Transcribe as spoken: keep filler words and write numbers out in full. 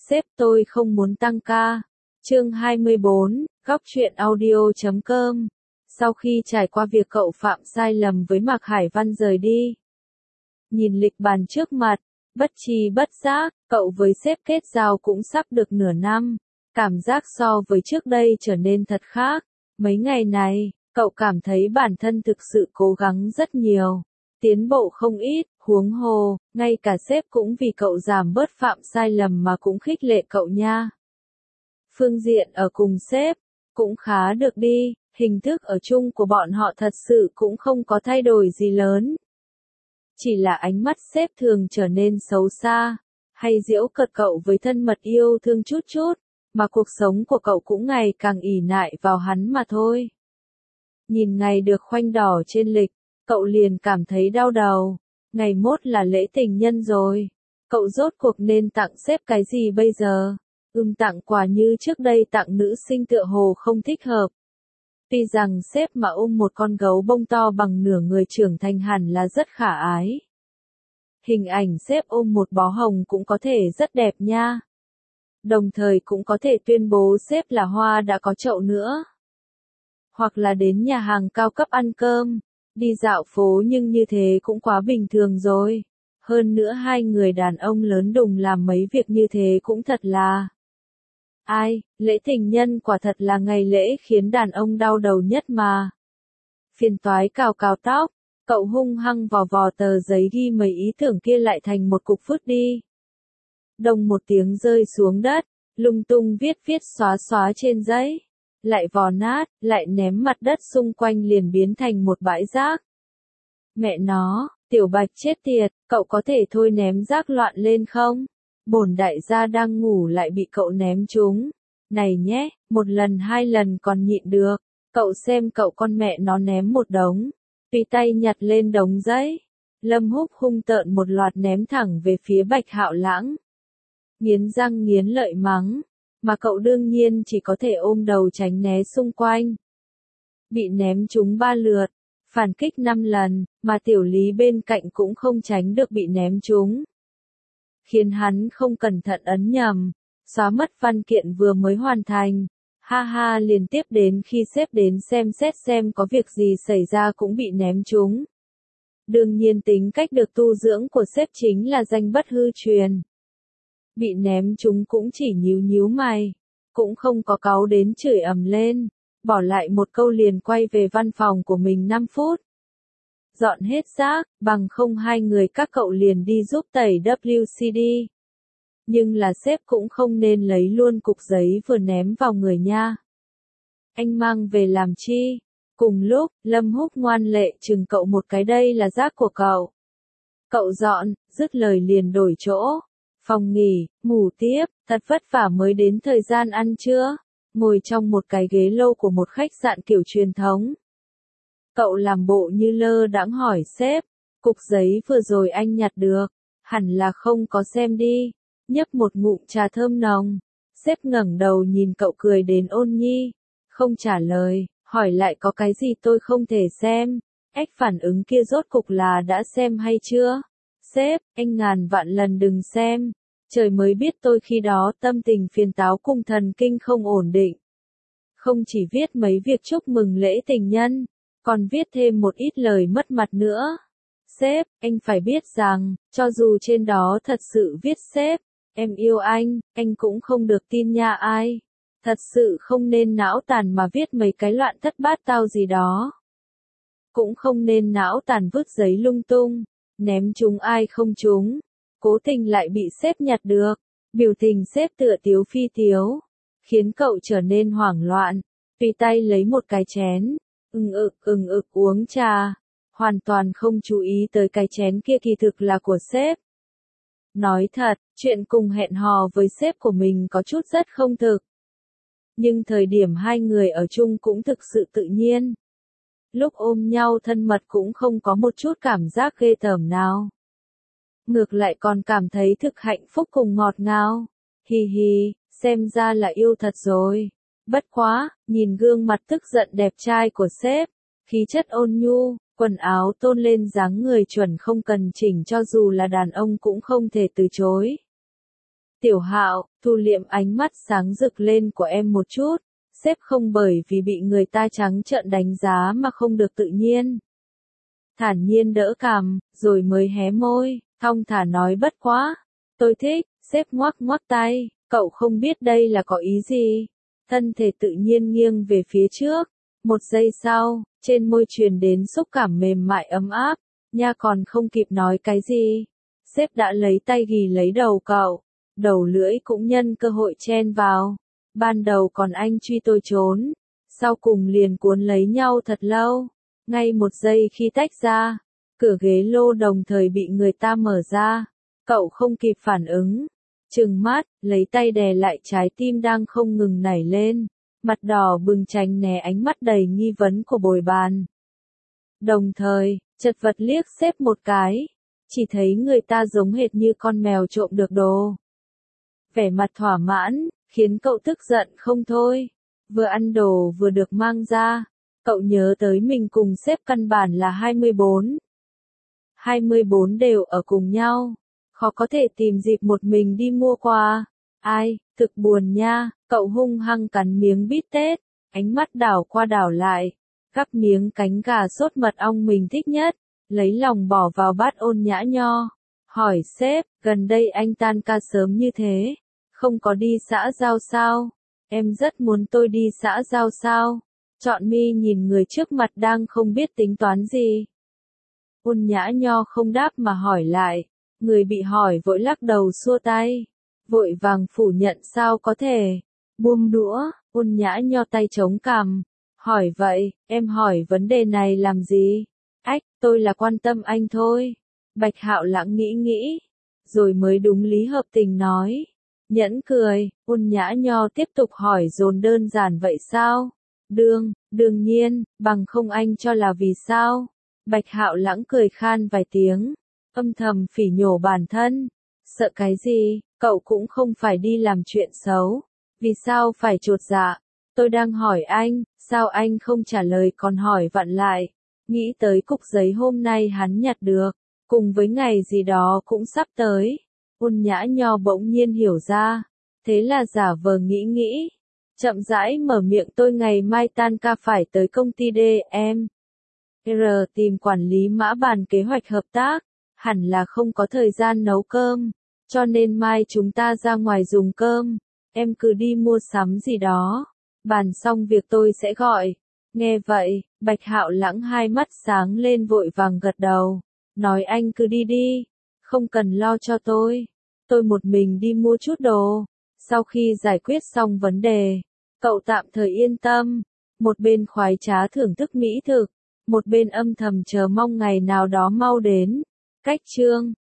Sếp tôi không muốn tăng ca. Chương hai mươi bốn, góc truyện audio chấm com. Sau khi trải qua việc cậu phạm sai lầm với Mạc Hải Văn rời đi, nhìn lịch bàn trước mặt, bất tri bất giác, cậu với sếp kết giao cũng sắp được nửa năm. Cảm giác so với trước đây trở nên thật khác. Mấy ngày này, cậu cảm thấy bản thân thực sự cố gắng rất nhiều, tiến bộ không ít, huống hồ, ngay cả sếp cũng vì cậu giảm bớt phạm sai lầm mà cũng khích lệ cậu nha. Phương diện ở cùng sếp, cũng khá được đi, hình thức ở chung của bọn họ thật sự cũng không có thay đổi gì lớn. Chỉ là ánh mắt sếp thường trở nên xấu xa, hay giễu cợt cậu với thân mật yêu thương chút chút, mà cuộc sống của cậu cũng ngày càng ỷ nại vào hắn mà thôi. Nhìn ngày được khoanh đỏ trên lịch, cậu liền cảm thấy đau đầu. Ngày mốt là lễ tình nhân rồi. Cậu rốt cuộc nên tặng sếp cái gì bây giờ? Ừm tặng quà như trước đây tặng nữ sinh tựa hồ không thích hợp. Tuy rằng sếp mà ôm một con gấu bông to bằng nửa người trưởng thành hẳn là rất khả ái. Hình ảnh sếp ôm một bó hồng cũng có thể rất đẹp nha. Đồng thời cũng có thể tuyên bố sếp là hoa đã có chậu nữa. Hoặc là đến nhà hàng cao cấp ăn cơm, đi dạo phố, nhưng như thế cũng quá bình thường rồi. Hơn nữa hai người đàn ông lớn đùng làm mấy việc như thế cũng thật là... Ai, lễ tình nhân quả thật là ngày lễ khiến đàn ông đau đầu nhất mà. Phiền toái cào cào tóc, cậu hung hăng vò vò tờ giấy ghi mấy ý tưởng kia lại thành một cục vứt đi. Đồng một tiếng rơi xuống đất, lung tung viết viết xóa xóa trên giấy. Lại vò nát, lại ném mặt đất xung quanh liền biến thành một bãi rác. Mẹ nó, Tiểu Bạch chết tiệt, cậu có thể thôi ném rác loạn lên không? Bổn đại gia đang ngủ lại bị cậu ném trúng. Này nhé, một lần hai lần còn nhịn được. Cậu xem cậu con mẹ nó ném một đống. Tùy tay nhặt lên đống giấy. Lâm Húc hung tợn một loạt ném thẳng về phía Bạch Hạo Lãng. Nghiến răng nghiến lợi mắng. Mà cậu đương nhiên chỉ có thể ôm đầu tránh né xung quanh. Bị ném trúng ba lượt, phản kích năm lần, mà Tiểu Lý bên cạnh cũng không tránh được bị ném trúng. Khiến hắn không cẩn thận ấn nhầm, xóa mất văn kiện vừa mới hoàn thành. Ha ha, liền tiếp đến khi sếp đến xem xét xem có việc gì xảy ra cũng bị ném trúng. Đương nhiên tính cách được tu dưỡng của sếp chính là danh bất hư truyền. Bị ném chúng cũng chỉ nhíu nhíu mày, cũng không có cáu đến chửi ầm lên, bỏ lại một câu liền quay về văn phòng của mình năm phút. Dọn hết rác, bằng không hai người các cậu liền đi giúp tẩy vê xê đê. Nhưng là sếp cũng không nên lấy luôn cục giấy vừa ném vào người nha. Anh mang về làm chi? Cùng lúc, Lâm Húc ngoan lệ chừng cậu một cái, đây là rác của cậu. Cậu dọn, dứt lời liền đổi chỗ. Phòng nghỉ, ngủ tiếp, thật vất vả mới đến thời gian ăn trưa, ngồi trong một cái ghế lâu của một khách sạn kiểu truyền thống. Cậu làm bộ như lơ đãng hỏi sếp, cục giấy vừa rồi anh nhặt được, hẳn là không có xem đi, nhấp một ngụm trà thơm nồng. Sếp ngẩng đầu nhìn cậu cười đến ôn nhi, không trả lời, hỏi lại có cái gì tôi không thể xem, ếch phản ứng kia rốt cục là đã xem hay chưa? Sếp, anh ngàn vạn lần đừng xem. Trời mới biết tôi khi đó tâm tình phiền táo cùng thần kinh không ổn định. Không chỉ viết mấy việc chúc mừng lễ tình nhân, còn viết thêm một ít lời mất mặt nữa. Sếp, anh phải biết rằng, cho dù trên đó thật sự viết sếp, em yêu anh, anh cũng không được tin nha ai. Thật sự không nên não tàn mà viết mấy cái loạn thất bát tao gì đó. Cũng không nên não tàn vứt giấy lung tung, ném chúng ai không chúng. Cố tình lại bị sếp nhặt được, biểu tình sếp tựa tiếu phi tiếu, khiến cậu trở nên hoảng loạn, tùy tay lấy một cái chén, ừng ực ừng ực uống trà, hoàn toàn không chú ý tới cái chén kia kỳ thực là của sếp. Nói thật, chuyện cùng hẹn hò với sếp của mình có chút rất không thực. Nhưng thời điểm hai người ở chung cũng thực sự tự nhiên. Lúc ôm nhau thân mật cũng không có một chút cảm giác ghê tởm nào. Ngược lại còn cảm thấy thực hạnh phúc cùng ngọt ngào. Hi hi, xem ra là yêu thật rồi. Bất quá, nhìn gương mặt tức giận đẹp trai của sếp, khí chất ôn nhu, quần áo tôn lên dáng người chuẩn không cần chỉnh cho dù là đàn ông cũng không thể từ chối. Tiểu Hạo, thu liệm ánh mắt sáng rực lên của em một chút, sếp không bởi vì bị người ta trắng trợn đánh giá mà không được tự nhiên. Thản nhiên đỡ cằm, rồi mới hé môi, thong thả nói bất quá. Tôi thích, sếp ngoắc ngoắc tay, cậu không biết đây là có ý gì. Thân thể tự nhiên nghiêng về phía trước. Một giây sau, trên môi truyền đến xúc cảm mềm mại ấm áp, nha còn không kịp nói cái gì. Sếp đã lấy tay ghì lấy đầu cậu, đầu lưỡi cũng nhân cơ hội chen vào. Ban đầu còn anh truy tôi trốn, sau cùng liền cuốn lấy nhau thật lâu. Ngay một giây khi tách ra, cửa ghế lô đồng thời bị người ta mở ra. Cậu không kịp phản ứng, trừng mắt, lấy tay đè lại trái tim đang không ngừng nảy lên, mặt đỏ bừng tránh né ánh mắt đầy nghi vấn của bồi bàn. Đồng thời, chật vật liếc xếp một cái, chỉ thấy người ta giống hệt như con mèo trộm được đồ. Vẻ mặt thỏa mãn, khiến cậu tức giận không thôi. Vừa ăn đồ vừa được mang ra, cậu nhớ tới mình cùng sếp căn bản là hai mươi bốn. hai mươi bốn đều ở cùng nhau, khó có thể tìm dịp một mình đi mua quà. Ai, thực buồn nha, cậu hung hăng cắn miếng bít tết, ánh mắt đảo qua đảo lại, gắp miếng cánh gà sốt mật ong mình thích nhất, lấy lòng bỏ vào bát ôn nhã nho. Hỏi sếp, gần đây anh tan ca sớm như thế, không có đi xã giao sao? Em rất muốn tôi đi xã giao sao? Trọn mi nhìn người trước mặt đang không biết tính toán gì. Ôn nhã nho không đáp mà hỏi lại, người bị hỏi vội lắc đầu xua tay, vội vàng phủ nhận sao có thể. Buông đũa, ôn nhã nho tay chống cằm, hỏi vậy, em hỏi vấn đề này làm gì? Ách, tôi là quan tâm anh thôi. Bạch Hạo Lãng nghĩ nghĩ, rồi mới đúng lý hợp tình nói. Nhẫn cười, ôn nhã nho tiếp tục hỏi dồn đơn giản vậy sao? Đương, đương nhiên, bằng không anh cho là vì sao? Bạch Hạo Lãng cười khan vài tiếng, âm thầm phỉ nhổ bản thân. Sợ cái gì, cậu cũng không phải đi làm chuyện xấu. Vì sao phải chột dạ? Tôi đang hỏi anh, sao anh không trả lời còn hỏi vặn lại. Nghĩ tới cục giấy hôm nay hắn nhặt được, cùng với ngày gì đó cũng sắp tới. Ôn nhã nho bỗng nhiên hiểu ra, thế là giả vờ nghĩ nghĩ. Chậm rãi mở miệng tôi ngày mai tan ca phải tới công ty đê em. R tìm quản lý mã bàn kế hoạch hợp tác, hẳn là không có thời gian nấu cơm, cho nên mai chúng ta ra ngoài dùng cơm, em cứ đi mua sắm gì đó, bàn xong việc tôi sẽ gọi. Nghe vậy, Bạch Hạo Lãng hai mắt sáng lên vội vàng gật đầu, nói anh cứ đi đi, không cần lo cho tôi, tôi một mình đi mua chút đồ. Sau khi giải quyết xong vấn đề, cậu tạm thời yên tâm, một bên khoái trá thưởng thức mỹ thực, một bên âm thầm chờ mong ngày nào đó mau đến. Cách chương